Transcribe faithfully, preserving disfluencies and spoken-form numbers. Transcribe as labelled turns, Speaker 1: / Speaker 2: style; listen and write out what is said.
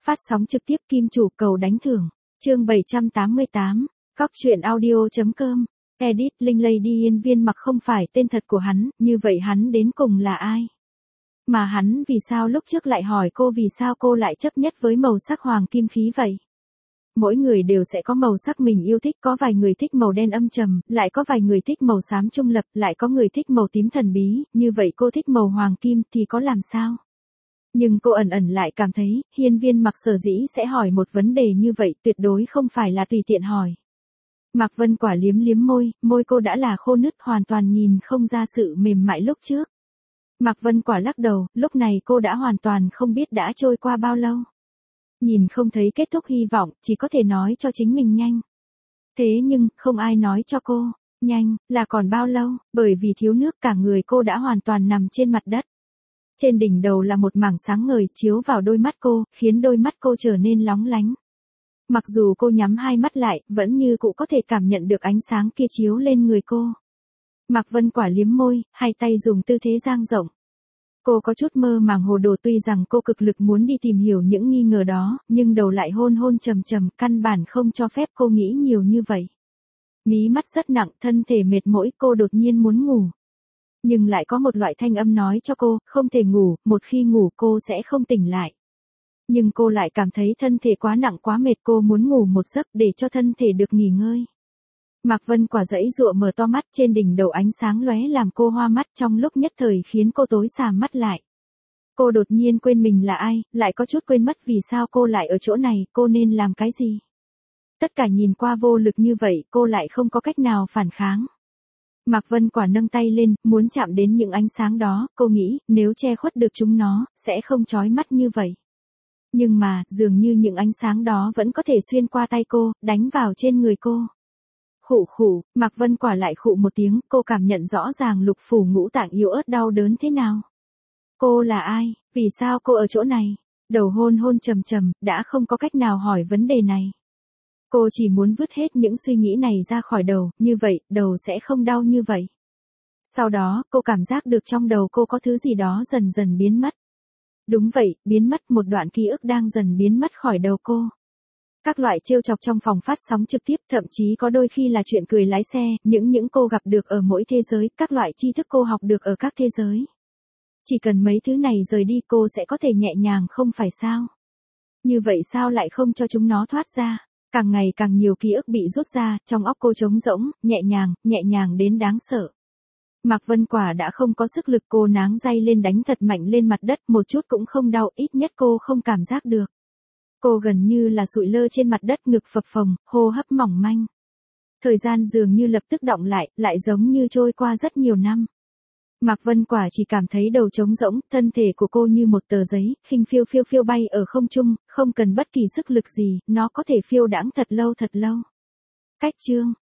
Speaker 1: phát sóng trực tiếp Kim Chủ cầu đánh thưởng. Chương bảy trăm tám mươi tám, Cóc truyện audio.com. Edit Linh Lady Yên Viên Mặc không phải tên thật của hắn, như vậy hắn đến cùng là ai? Mà hắn vì sao lúc trước lại hỏi cô vì sao cô lại chấp nhất với màu sắc hoàng kim khí vậy? Mỗi người đều sẽ có màu sắc mình yêu thích, có vài người thích màu đen âm trầm, lại có vài người thích màu xám trung lập, lại có người thích màu tím thần bí, như vậy cô thích màu hoàng kim thì có làm sao? Nhưng cô ẩn ẩn lại cảm thấy, Hiên Viên Mặc sở dĩ sẽ hỏi một vấn đề như vậy tuyệt đối không phải là tùy tiện hỏi. Mạc Vân Quả liếm liếm môi, môi cô đã là khô nứt hoàn toàn nhìn không ra sự mềm mại lúc trước. Mạc Vân Quả lắc đầu, lúc này cô đã hoàn toàn không biết đã trôi qua bao lâu. Nhìn không thấy kết thúc hy vọng, chỉ có thể nói cho chính mình nhanh. Thế nhưng, không ai nói cho cô, nhanh, là còn bao lâu, bởi vì thiếu nước cả người cô đã hoàn toàn nằm trên mặt đất. Trên đỉnh đầu là một mảng sáng ngời chiếu vào đôi mắt cô, khiến đôi mắt cô trở nên lóng lánh. Mặc dù cô nhắm hai mắt lại, vẫn như cụ có thể cảm nhận được ánh sáng kia chiếu lên người cô. Mạc Vân Quả liếm môi, hai tay dùng tư thế dang rộng. Cô có chút mơ màng hồ đồ, tuy rằng cô cực lực muốn đi tìm hiểu những nghi ngờ đó, nhưng đầu lại hôn hôn trầm trầm, căn bản không cho phép cô nghĩ nhiều như vậy. Mí mắt rất nặng, thân thể mệt mỏi, cô đột nhiên muốn ngủ. Nhưng lại có một loại thanh âm nói cho cô, không thể ngủ, một khi ngủ cô sẽ không tỉnh lại. Nhưng cô lại cảm thấy thân thể quá nặng quá mệt, cô muốn ngủ một giấc để cho thân thể được nghỉ ngơi. Mạc Vân Quả giãy giụa mở to mắt, trên đỉnh đầu ánh sáng lóe làm cô hoa mắt, trong lúc nhất thời khiến cô tối sà mắt lại. Cô đột nhiên quên mình là ai, lại có chút quên mất vì sao cô lại ở chỗ này, cô nên làm cái gì. Tất cả nhìn qua vô lực như vậy, cô lại không có cách nào phản kháng. Mạc Vân Quả nâng tay lên, muốn chạm đến những ánh sáng đó, cô nghĩ, nếu che khuất được chúng nó, sẽ không chói mắt như vậy. Nhưng mà, dường như những ánh sáng đó vẫn có thể xuyên qua tay cô, đánh vào trên người cô. Khụ khụ, Mạc Vân Quả lại khụ một tiếng, cô cảm nhận rõ ràng lục phủ ngũ tạng yếu ớt đau đớn thế nào. Cô là ai, vì sao cô ở chỗ này? Đầu hôn hôn trầm trầm, đã không có cách nào hỏi vấn đề này. Cô chỉ muốn vứt hết những suy nghĩ này ra khỏi đầu, như vậy, đầu sẽ không đau như vậy. Sau đó, cô cảm giác được trong đầu cô có thứ gì đó dần dần biến mất. Đúng vậy, biến mất, một đoạn ký ức đang dần biến mất khỏi đầu cô. Các loại trêu chọc trong phòng phát sóng trực tiếp, thậm chí có đôi khi là chuyện cười lái xe, những những cô gặp được ở mỗi thế giới, các loại tri thức cô học được ở các thế giới. Chỉ cần mấy thứ này rời đi cô sẽ có thể nhẹ nhàng không phải sao? Như vậy sao lại không cho chúng nó thoát ra? Càng ngày càng nhiều ký ức bị rút ra, trong óc cô trống rỗng, nhẹ nhàng, nhẹ nhàng đến đáng sợ. Mạc Vân Quả đã không có sức lực, cô náng day lên đánh thật mạnh lên mặt đất, một chút cũng không đau, ít nhất cô không cảm giác được. Cô gần như là sụi lơ trên mặt đất, ngực phập phồng, hô hấp mỏng manh. Thời gian dường như lập tức đọng lại, lại giống như trôi qua rất nhiều năm. Mạc Vân Quả chỉ cảm thấy đầu trống rỗng, thân thể của cô như một tờ giấy, khinh phiêu phiêu phiêu bay ở không trung, không cần bất kỳ sức lực gì, nó có thể phiêu đãng thật lâu thật lâu. Cách chương